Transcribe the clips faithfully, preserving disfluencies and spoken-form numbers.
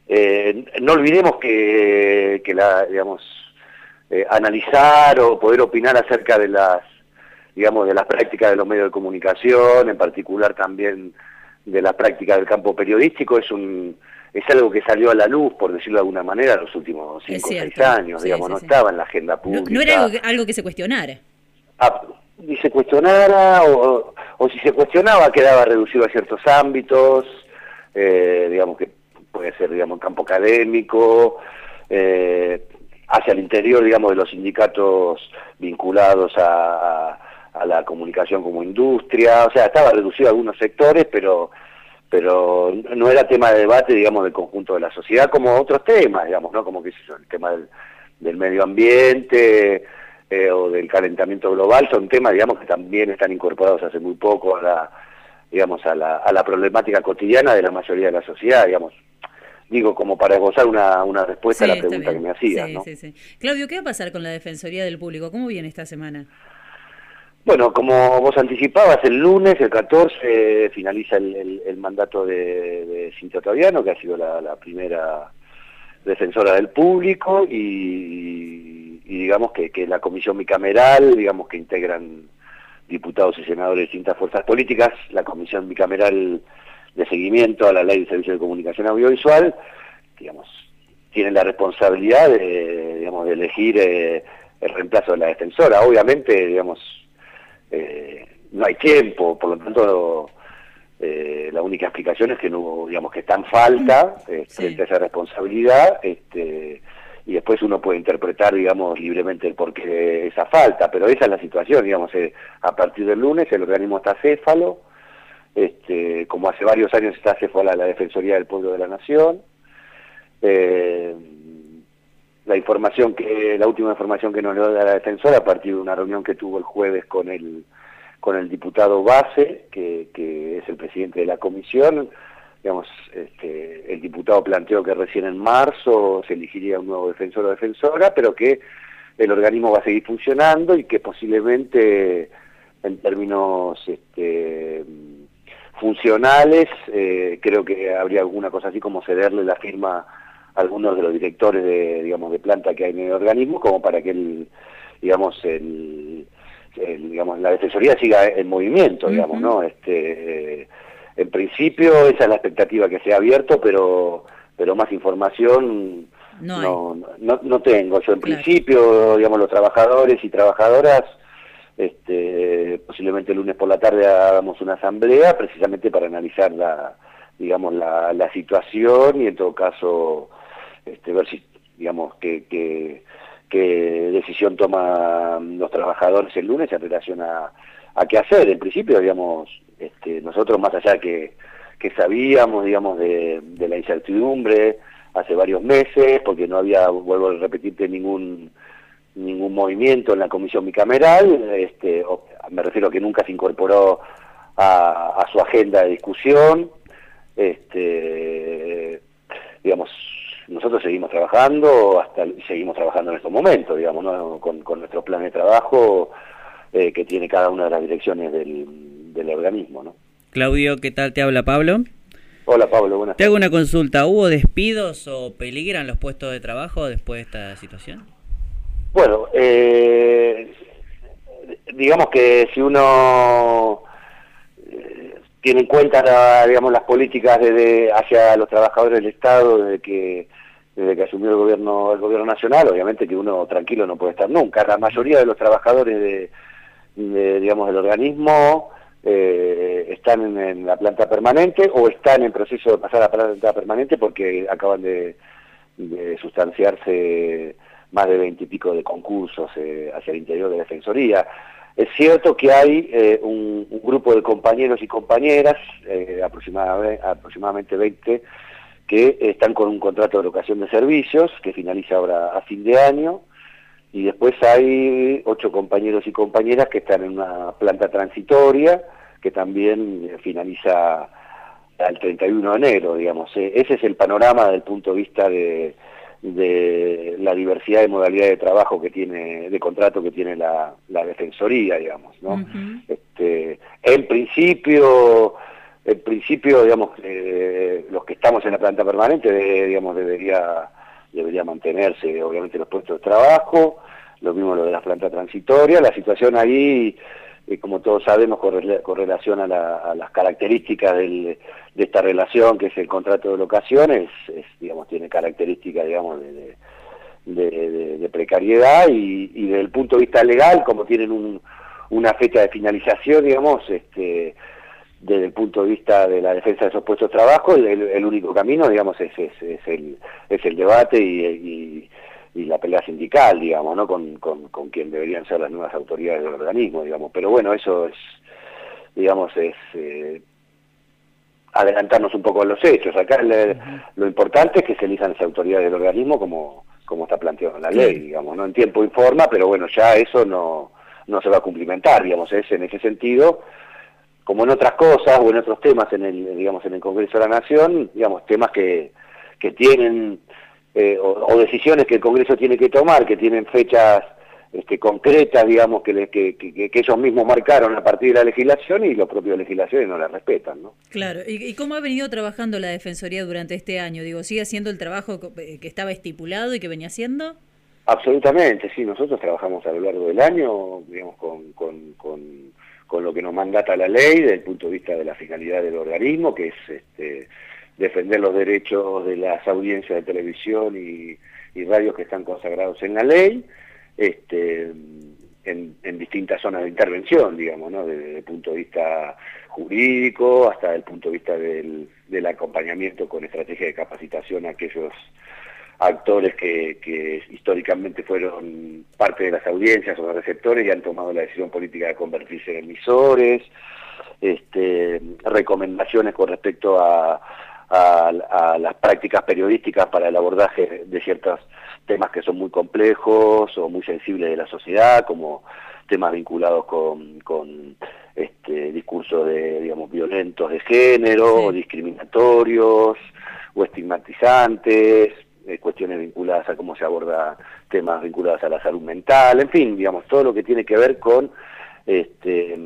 eh, no olvidemos que, que la, digamos, eh, analizar o poder opinar acerca de las, digamos, de las prácticas de los medios de comunicación, en particular también de la práctica del campo periodístico, es un es algo que salió a la luz, por decirlo de alguna manera, en los últimos cinco o seis años, sí, digamos, sí, no sí. estaba en la agenda pública. No, no era algo que, algo que se cuestionara. Ah, ni se cuestionara, o, o si se cuestionaba quedaba reducido a ciertos ámbitos, eh, digamos que puede ser, digamos, campo académico, eh, hacia el interior, digamos, de los sindicatos vinculados a, a, a la comunicación como industria, o sea, estaba reducido a algunos sectores, pero pero no era tema de debate, digamos, del conjunto de la sociedad, como otros temas, digamos, ¿no? Como, qué sé yo, el tema del, del medio ambiente eh, o del calentamiento global, son temas, digamos, que también están incorporados hace muy poco a la, digamos, a la, a la problemática cotidiana de la mayoría de la sociedad, digamos. Digo, como para gozar una, una respuesta Sí, a la pregunta que me hacías, sí, ¿no? Sí, sí. Claudio, ¿qué va a pasar con la Defensoría del Público? ¿Cómo viene esta semana? Bueno, como vos anticipabas, el lunes, el catorce, finaliza el, el, el mandato de, de Cintia Ottaviano, que ha sido la, la primera defensora del público, y, y digamos que, que la comisión bicameral, digamos que integran diputados y senadores de distintas fuerzas políticas, la comisión bicameral de seguimiento a la Ley de Servicios de Comunicación Audiovisual, digamos, tienen la responsabilidad de, digamos, de elegir eh, el reemplazo de la defensora. Obviamente, digamos, Eh, no hay tiempo, por lo tanto eh, la única explicación es que no, digamos, que está en falta eh, Sí. frente a esa responsabilidad, este, y después uno puede interpretar, digamos, libremente el porqué de esa falta, pero esa es la situación, digamos, eh, a partir del lunes el organismo está acéfalo, este, como hace varios años está acéfala la Defensoría del Pueblo de la Nación. eh, La información que, la última información que nos dio la defensora a partir de una reunión que tuvo el jueves con el con el diputado Base, que, que es el presidente de la comisión, digamos, este, el diputado planteó que recién en marzo se elegiría un nuevo defensor o defensora, pero que el organismo va a seguir funcionando y que posiblemente en términos este, funcionales, eh, creo que habría alguna cosa así como cederle la firma algunos de los directores de, digamos, de planta que hay en el organismo, como para que el, digamos, el, el, digamos, la defensoría siga en movimiento, digamos, ¿no? Este, eh, en principio esa es la expectativa que se ha abierto, pero, pero más información no, no, no, no tengo. Yo en claro. principio, digamos, los trabajadores y trabajadoras, este, posiblemente el lunes por la tarde hagamos una asamblea, precisamente para analizar la, digamos, la, la situación y en todo caso Este, ver si, digamos, qué que, que decisión toman los trabajadores el lunes en relación a, a qué hacer. En principio, digamos, este, nosotros más allá que, que sabíamos, digamos, de, de la incertidumbre hace varios meses, porque no había, vuelvo a repetirte, ningún ningún movimiento en la comisión bicameral, este, o, me refiero a que nunca se incorporó a, a su agenda de discusión, este, digamos, nosotros seguimos trabajando, hasta seguimos trabajando en estos momentos, digamos, ¿no? con, con nuestro plan de trabajo eh, que tiene cada una de las direcciones del, del organismo, ¿no? Claudio, ¿qué tal? Te habla Pablo. Hola Pablo, buenas tardes. Te hago una consulta, ¿hubo despidos o peligran los puestos de trabajo después de esta situación? Bueno, eh, digamos que si uno eh, tiene en cuenta la, digamos, las políticas de, de, hacia los trabajadores del Estado desde que desde que asumió el gobierno el gobierno nacional, obviamente que uno tranquilo no puede estar nunca. La mayoría de los trabajadores de, de digamos, del organismo eh, están en, en la planta permanente o están en proceso de pasar a la planta permanente porque acaban de, de sustanciarse más de veinte y pico de concursos eh, hacia el interior de la Defensoría. Es cierto que hay eh, un, un grupo de compañeros y compañeras, eh, aproximadamente, aproximadamente veinte, que están con un contrato de locación de servicios que finaliza ahora a fin de año, y después hay ocho compañeros y compañeras que están en una planta transitoria que también finaliza al treinta y uno de enero, digamos. Ese es el panorama desde el punto de vista de, de la diversidad de modalidades de trabajo que tiene, de contrato que tiene la, la Defensoría, digamos, ¿no? Uh-huh. Este, en principio, en principio, digamos, eh, los que estamos en la planta permanente, de, digamos, debería, debería mantenerse, obviamente, los puestos de trabajo, lo mismo lo de las plantas transitorias. La situación ahí, eh, como todos sabemos, corre, correlación a, la, a las características del, de esta relación, que es el contrato de locación, es, es, digamos, tiene características, digamos, de, de, de, de, de precariedad, y, y desde el punto de vista legal, como tienen un, una fecha de finalización, digamos, este desde el punto de vista de la defensa de esos puestos de trabajo, el, el único camino, digamos, es, es, es, el, es el debate y, y, y la pelea sindical, digamos, ¿no? Con, con, con quien deberían ser las nuevas autoridades del organismo, digamos. Pero bueno, eso es, digamos, es eh, adelantarnos un poco a los hechos. Acá le, lo importante es que se elijan las autoridades del organismo como, como está planteado en la ley, digamos, ¿no? En tiempo y forma, pero bueno, ya eso no, no se va a cumplimentar, digamos, es en ese sentido, como en otras cosas o en otros temas en el, digamos, en el Congreso de la Nación, digamos, temas que, que tienen, eh, o, o decisiones que el Congreso tiene que tomar, que tienen fechas este, concretas, digamos, que, le, que, que, que ellos mismos marcaron a partir de la legislación, y los propios legisladores no la respetan, ¿no? Claro, ¿y, y cómo ha venido trabajando la Defensoría durante este año? Digo, ¿sigue haciendo el trabajo que estaba estipulado y que venía haciendo? Absolutamente, sí, nosotros trabajamos a lo largo del año, digamos, con... con, con con lo que nos mandata la ley desde el punto de vista de la finalidad del organismo, que es este, defender los derechos de las audiencias de televisión y, y radios que están consagrados en la ley, este, en, en distintas zonas de intervención, digamos, ¿no? Desde el punto de vista jurídico hasta el punto de vista del, del acompañamiento con estrategia de capacitación a aquellos actores que, que históricamente fueron parte de las audiencias o de receptores y han tomado la decisión política de convertirse en emisores, este, recomendaciones con respecto a, a, a las prácticas periodísticas para el abordaje de ciertos temas que son muy complejos o muy sensibles de la sociedad, como temas vinculados con, con este, discursos de, digamos, violentos de género, sí, o discriminatorios o estigmatizantes, cuestiones vinculadas a cómo se aborda temas vinculados a la salud mental, en fin, digamos, todo lo que tiene que ver con este,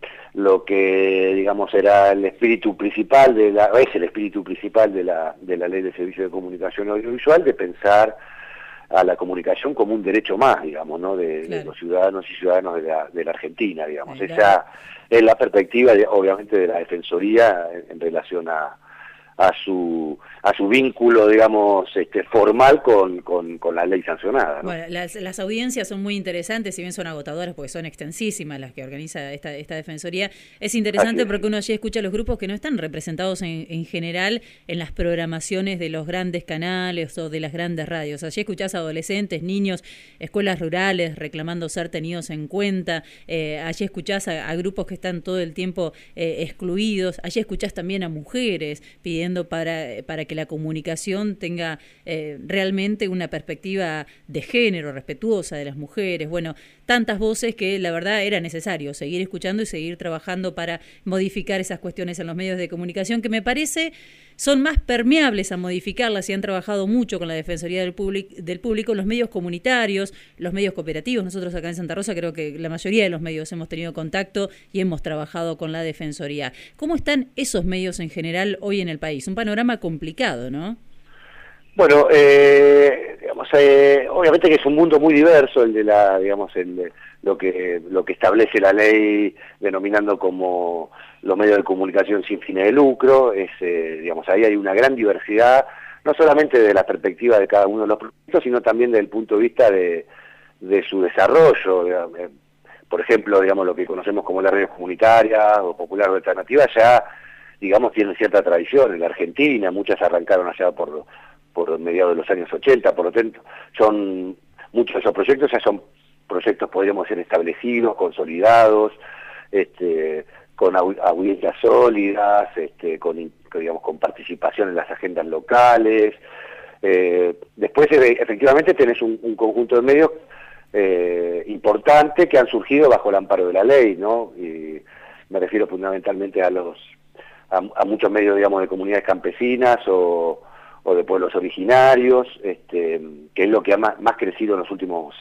lo que, digamos, era el espíritu principal de la, es el espíritu principal de la, de la Ley de Servicio de Comunicación Audiovisual, de pensar a la comunicación como un derecho más, digamos, ¿no? De, claro, de los ciudadanos y ciudadanos de la, de la Argentina, digamos. Claro. Esa es la perspectiva, de, obviamente, de la Defensoría en, en relación a a su a su vínculo, digamos, este, formal con, con, con la ley sancionada, ¿no? Bueno, las, las audiencias son muy interesantes, si bien son agotadoras porque son extensísimas las que organiza esta, esta Defensoría. Es interesante es. porque uno allí escucha a los grupos que no están representados en, en general en las programaciones de los grandes canales o de las grandes radios. Allí escuchás a adolescentes, niños, escuelas rurales reclamando ser tenidos en cuenta. Eh, allí escuchás a, a grupos que están todo el tiempo eh, excluidos. Allí escuchás también a mujeres pidiendo para, para que la comunicación tenga eh, realmente una perspectiva de género, respetuosa de las mujeres. Bueno, tantas voces que la verdad era necesario seguir escuchando y seguir trabajando para modificar esas cuestiones en los medios de comunicación, que me parece son más permeables a modificarlas y han trabajado mucho con la Defensoría del, Public, del Público, los medios comunitarios, los medios cooperativos. Nosotros acá en Santa Rosa creo que la mayoría de los medios hemos tenido contacto y hemos trabajado con la Defensoría. ¿Cómo están esos medios en general hoy en el país? Un panorama complicado, ¿no? Bueno, eh, digamos, eh, obviamente que es un mundo muy diverso el de la, digamos, el de lo que lo que establece la ley denominando como los medios de comunicación sin fines de lucro. Es, eh, digamos, ahí hay una gran diversidad, no solamente de la perspectiva de cada uno de los proyectos, sino también desde el punto de vista de, de su desarrollo. Digamos. Por ejemplo, digamos, lo que conocemos como las redes comunitarias o populares o alternativas ya, digamos, tienen cierta tradición en la Argentina. Muchas arrancaron allá por por mediados de los años ochenta, por lo tanto, son muchos de esos proyectos ya son proyectos, podríamos ser establecidos, consolidados, este, con audiencias sólidas, este, con, digamos, con participación en las agendas locales. Eh, después, efectivamente, tenés un, un conjunto de medios eh, importante que han surgido bajo el amparo de la ley, ¿no? Y me refiero fundamentalmente a los a, a muchos medios, digamos, de comunidades campesinas o o de pueblos originarios, este, que es lo que ha más, más crecido en los últimos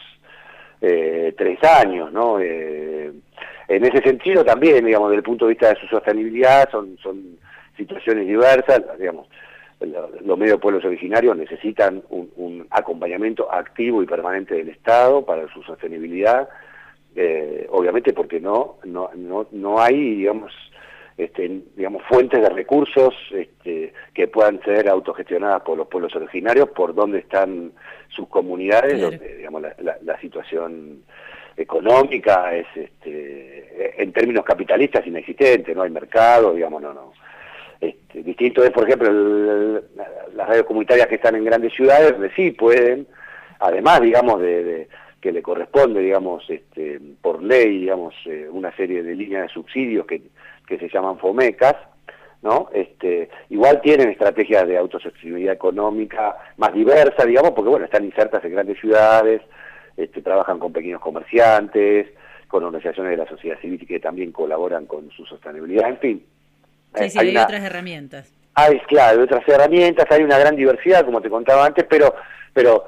eh, tres años, ¿no? Eh, en ese sentido también, digamos, desde el punto de vista de su sostenibilidad, son, son situaciones diversas, digamos, los medios de pueblos originarios necesitan un, un acompañamiento activo y permanente del Estado para su sostenibilidad, eh, obviamente porque no, no, no, no hay, digamos, este, digamos, fuentes de recursos este, que puedan ser autogestionadas por los pueblos originarios, por donde están sus comunidades, claro. donde, digamos, la, la, la situación económica es, este, en términos capitalistas, inexistente, no hay mercado, digamos, no, no. Este, distinto es, por ejemplo, el, las radios comunitarias que están en grandes ciudades, donde sí pueden, además, digamos, de, de que le corresponde, digamos, este, por ley, digamos, eh, una serie de líneas de subsidios que, que se llaman FOMECAS, ¿no? Este, igual tienen estrategias de autosostenibilidad económica más diversas, digamos, porque, bueno, están insertas en grandes ciudades, este, trabajan con pequeños comerciantes, con organizaciones de la sociedad civil que también colaboran con su sostenibilidad, en fin. Sí, sí, hay, hay una, otras herramientas. Hay, claro, otras herramientas, hay una gran diversidad, como te contaba antes, pero pero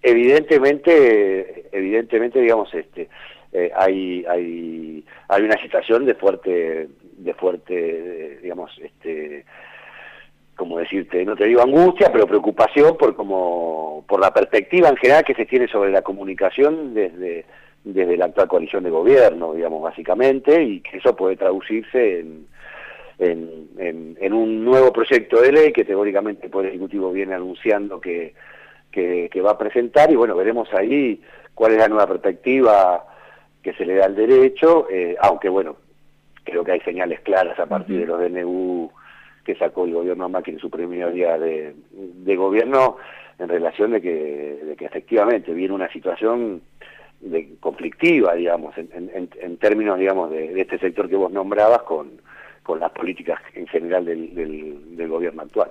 evidentemente, evidentemente, digamos, este, eh, hay hay hay una situación de fuerte, de fuerte, digamos, este, como decirte, no te digo angustia, pero preocupación por como por la perspectiva en general que se tiene sobre la comunicación desde desde la actual coalición de gobierno, digamos, básicamente, y que eso puede traducirse en En, en, en un nuevo proyecto de ley que teóricamente el Poder Ejecutivo viene anunciando que, que, que va a presentar, y bueno, veremos ahí cuál es la nueva perspectiva que se le da al derecho, eh, aunque bueno, creo que hay señales claras a partir uh-huh. de los D N U que sacó el gobierno Macri en su primer día de, de gobierno, en relación de que, de que efectivamente viene una situación de, conflictiva, digamos, en, en, en términos, digamos, de, de este sector que vos nombrabas con con las políticas en general del, del, del gobierno actual.